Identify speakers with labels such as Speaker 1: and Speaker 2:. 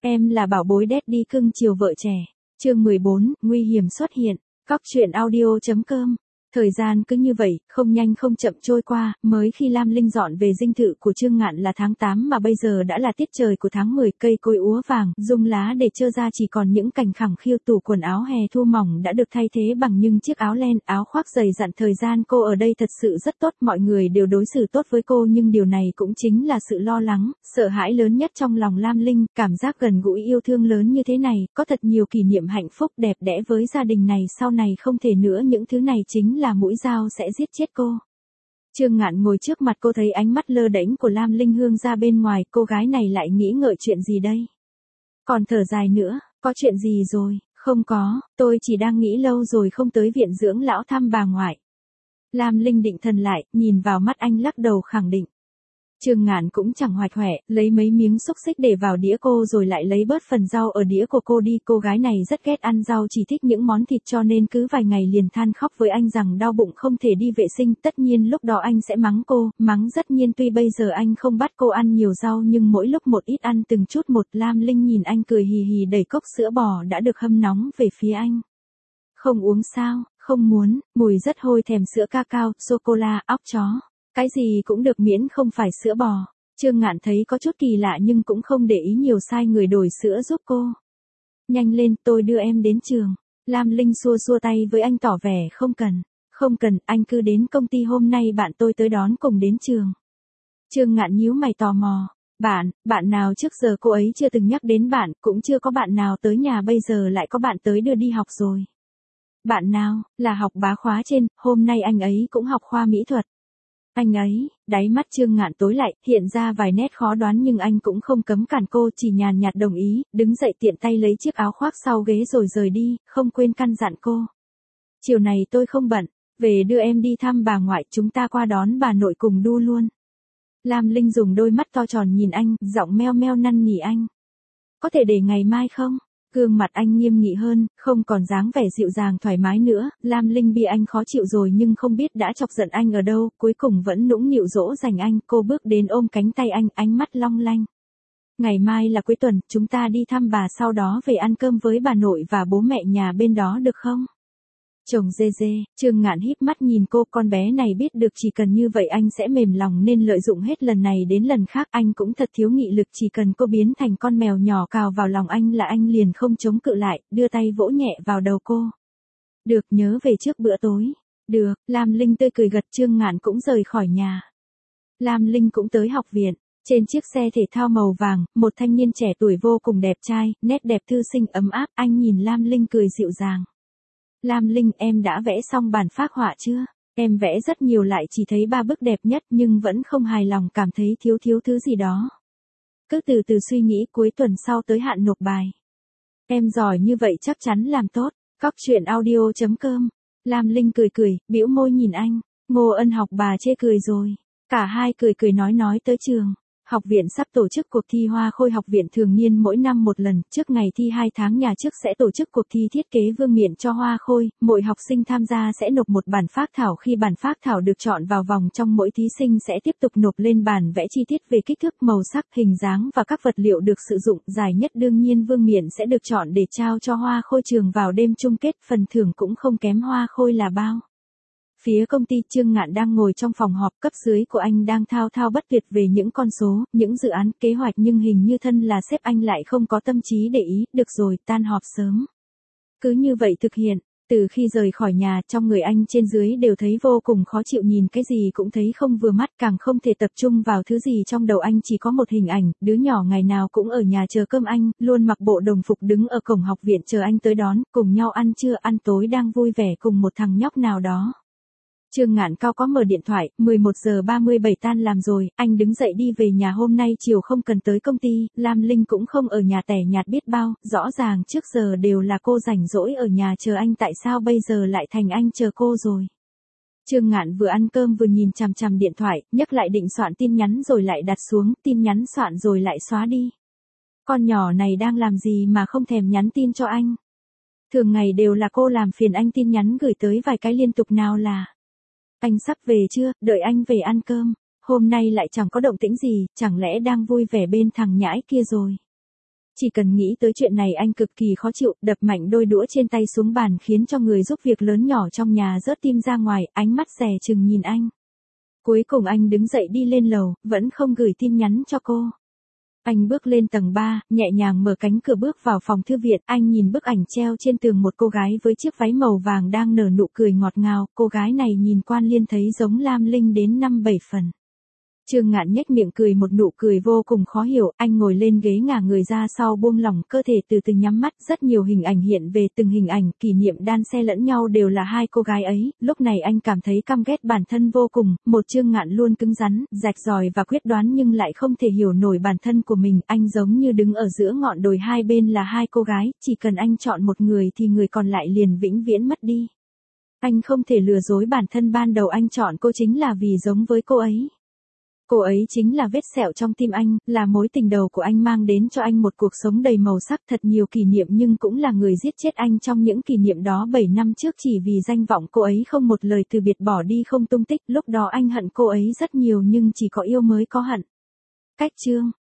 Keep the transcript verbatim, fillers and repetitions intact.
Speaker 1: Em là bảo bối daddy cưng chiều vợ trẻ. Chương mười bốn, nguy hiểm xuất hiện. Cóc truyện audio chấm com. Thời gian cứ như vậy, không nhanh không chậm trôi qua, mới khi Lam Linh dọn về dinh thự của Trương Ngạn là tháng tám mà bây giờ đã là tiết trời của tháng mười, cây cối úa vàng, rung lá để trơ ra chỉ còn những cành khẳng khiu, tủ quần áo hè thu mỏng đã được thay thế bằng những chiếc áo len, áo khoác dày dặn. Thời gian cô ở đây thật sự rất tốt, mọi người đều đối xử tốt với cô, nhưng điều này cũng chính là sự lo lắng, sợ hãi lớn nhất trong lòng Lam Linh, cảm giác gần gũi yêu thương lớn như thế này, có thật nhiều kỷ niệm hạnh phúc đẹp đẽ với gia đình này, sau này không thể nữa, những thứ này chính là mũi dao sẽ giết chết cô. Trương Ngạn ngồi trước mặt cô, thấy ánh mắt lơ đễnh của Lam Linh hướng ra bên ngoài, cô gái này lại nghĩ ngợi chuyện gì đây? Còn thở dài nữa, có chuyện gì rồi? Không có, tôi chỉ đang nghĩ lâu rồi không tới viện dưỡng lão thăm bà ngoại. Lam Linh định thần lại, nhìn vào mắt anh lắc đầu khẳng định. Trương Ngạn cũng chẳng hoạch hoẹ, lấy mấy miếng xúc xích để vào đĩa cô rồi lại lấy bớt phần rau ở đĩa của cô đi. Cô gái này rất ghét ăn rau, chỉ thích những món thịt, cho nên cứ vài ngày liền than khóc với anh rằng đau bụng không thể đi vệ sinh. Tất nhiên lúc đó anh sẽ mắng cô, mắng rất nhiên. Tuy bây giờ anh không bắt cô ăn nhiều rau nhưng mỗi lúc một ít ăn từng chút một. Lam Linh nhìn anh cười hì hì đẩy cốc sữa bò đã được hâm nóng về phía anh. Không uống sao? Không muốn, mùi rất hôi, thèm sữa cacao, sô-cô-la, óc chó. Cái gì cũng được miễn không phải sữa bò. Trương Ngạn thấy có chút kỳ lạ nhưng cũng không để ý nhiều, sai người đổi sữa giúp cô. Nhanh lên, tôi đưa em đến trường. Lam Linh xua xua tay với anh tỏ vẻ không cần. Không cần, anh cứ đến công ty, hôm nay bạn tôi tới đón cùng đến trường. Trương Ngạn nhíu mày tò mò. Bạn, bạn nào? Trước giờ cô ấy chưa từng nhắc đến bạn, cũng chưa có bạn nào tới nhà, bây giờ lại có bạn tới đưa đi học rồi. Bạn nào? Là học bá khóa trên, hôm nay anh ấy cũng học khoa mỹ thuật. Anh ấy, đáy mắt Trương Ngạn tối lại, hiện ra vài nét khó đoán nhưng anh cũng không cấm cản cô, chỉ nhàn nhạt đồng ý, đứng dậy tiện tay lấy chiếc áo khoác sau ghế rồi rời đi, không quên căn dặn cô. Chiều này tôi không bận, về đưa em đi thăm bà ngoại, chúng ta qua đón bà nội cùng đu luôn. Lam Linh dùng đôi mắt to tròn nhìn anh, giọng meo meo năn nỉ anh. Có thể để ngày mai không? Gương mặt anh nghiêm nghị hơn, không còn dáng vẻ dịu dàng thoải mái nữa. Lam Linh bị anh khó chịu rồi nhưng không biết đã chọc giận anh ở đâu, cuối cùng vẫn nũng nịu dỗ dành anh. Cô bước đến ôm cánh tay anh, ánh mắt long lanh. Ngày mai là cuối tuần, chúng ta đi thăm bà, sau đó về ăn cơm với bà nội và bố mẹ nhà bên đó được không? Chồng dê dê. Trương Ngạn híp mắt nhìn cô, con bé này biết được chỉ cần như vậy anh sẽ mềm lòng nên lợi dụng hết lần này đến lần khác. Anh cũng thật thiếu nghị lực, chỉ cần cô biến thành con mèo nhỏ cào vào lòng anh là anh liền không chống cự lại, đưa tay vỗ nhẹ vào đầu cô. Được, nhớ về trước bữa tối. Được, Lam Linh tươi cười gật. Trương Ngạn cũng rời khỏi nhà. Lam Linh cũng tới học viện. Trên chiếc xe thể thao màu vàng, một thanh niên trẻ tuổi vô cùng đẹp trai, nét đẹp thư sinh ấm áp. Anh nhìn Lam Linh cười dịu dàng. Lam Linh, em đã vẽ xong bản phác họa chưa? Em vẽ rất nhiều, lại chỉ thấy ba bức đẹp nhất nhưng vẫn không hài lòng, cảm thấy thiếu thiếu thứ gì đó. Cứ từ từ suy nghĩ, cuối tuần sau tới hạn nộp bài. Em giỏi như vậy chắc chắn làm tốt. Cóc truyện audio chấm com. Lam Linh cười cười, bĩu môi nhìn anh. Ngô Ân học bà chê cười rồi. Cả hai cười cười nói nói tới trường. Học viện sắp tổ chức cuộc thi hoa khôi. Học viện thường niên mỗi năm một lần, trước ngày thi hai tháng nhà trước sẽ tổ chức cuộc thi thiết kế vương miện cho hoa khôi. Mỗi học sinh tham gia sẽ nộp một bản phác thảo, khi bản phác thảo được chọn vào vòng trong, mỗi thí sinh sẽ tiếp tục nộp lên bản vẽ chi tiết về kích thước, màu sắc, hình dáng và các vật liệu được sử dụng. Giải nhất đương nhiên vương miện sẽ được chọn để trao cho hoa khôi trường vào đêm chung kết, phần thưởng cũng không kém. Hoa khôi là bao? Phía công ty, Trương Ngạn đang ngồi trong phòng họp, cấp dưới của anh đang thao thao bất tuyệt về những con số, những dự án, kế hoạch, nhưng hình như thân là sếp anh lại không có tâm trí để ý. Được rồi, tan họp sớm. Cứ như vậy thực hiện. Từ khi rời khỏi nhà, trong người anh trên dưới đều thấy vô cùng khó chịu, nhìn cái gì cũng thấy không vừa mắt, càng không thể tập trung vào thứ gì. Trong đầu anh chỉ có một hình ảnh, đứa nhỏ ngày nào cũng ở nhà chờ cơm anh, luôn mặc bộ đồng phục đứng ở cổng học viện chờ anh tới đón, cùng nhau ăn trưa, ăn tối, đang vui vẻ cùng một thằng nhóc nào đó. Trương Ngạn cao có mở điện thoại, mười một giờ ba mươi bảy tan làm rồi, anh đứng dậy đi về nhà, hôm nay chiều không cần tới công ty. Lam Linh cũng không ở nhà, tẻ nhạt biết bao, rõ ràng trước giờ đều là cô rảnh rỗi ở nhà chờ anh, tại sao bây giờ lại thành anh chờ cô rồi. Trương Ngạn vừa ăn cơm vừa nhìn chằm chằm điện thoại, nhấc lại định soạn tin nhắn rồi lại đặt xuống, tin nhắn soạn rồi lại xóa đi. Con nhỏ này đang làm gì mà không thèm nhắn tin cho anh. Thường ngày đều là cô làm phiền anh, tin nhắn gửi tới vài cái liên tục, nào là anh sắp về chưa, đợi anh về ăn cơm. Hôm nay lại chẳng có động tĩnh gì, chẳng lẽ đang vui vẻ bên thằng nhãi kia rồi. Chỉ cần nghĩ tới chuyện này anh cực kỳ khó chịu, đập mạnh đôi đũa trên tay xuống bàn khiến cho người giúp việc lớn nhỏ trong nhà rớt tim ra ngoài, ánh mắt dè chừng nhìn anh. Cuối cùng anh đứng dậy đi lên lầu, vẫn không gửi tin nhắn cho cô. Anh bước lên tầng ba, nhẹ nhàng mở cánh cửa bước vào phòng thư viện, anh nhìn bức ảnh treo trên tường một cô gái với chiếc váy màu vàng đang nở nụ cười ngọt ngào, cô gái này nhìn Quan Liên thấy giống Lam Linh đến năm bảy phần. Trương Ngạn nhếch miệng cười một nụ cười vô cùng khó hiểu, anh ngồi lên ghế ngả người ra sau buông lỏng cơ thể từ từ nhắm mắt, rất nhiều hình ảnh hiện về từng hình ảnh, kỷ niệm đan xen lẫn nhau đều là hai cô gái ấy, lúc này anh cảm thấy căm ghét bản thân vô cùng, một Trương Ngạn luôn cứng rắn, rạch ròi và quyết đoán nhưng lại không thể hiểu nổi bản thân của mình, anh giống như đứng ở giữa ngọn đồi hai bên là hai cô gái, chỉ cần anh chọn một người thì người còn lại liền vĩnh viễn mất đi. Anh không thể lừa dối bản thân ban đầu anh chọn cô chính là vì giống với cô ấy. Cô ấy chính là vết sẹo trong tim anh, là mối tình đầu của anh mang đến cho anh một cuộc sống đầy màu sắc thật nhiều kỷ niệm nhưng cũng là người giết chết anh trong những kỷ niệm đó bảy năm trước chỉ vì danh vọng cô ấy không một lời từ biệt bỏ đi không tung tích, lúc đó anh hận cô ấy rất nhiều nhưng chỉ có yêu mới có hận. Cách chương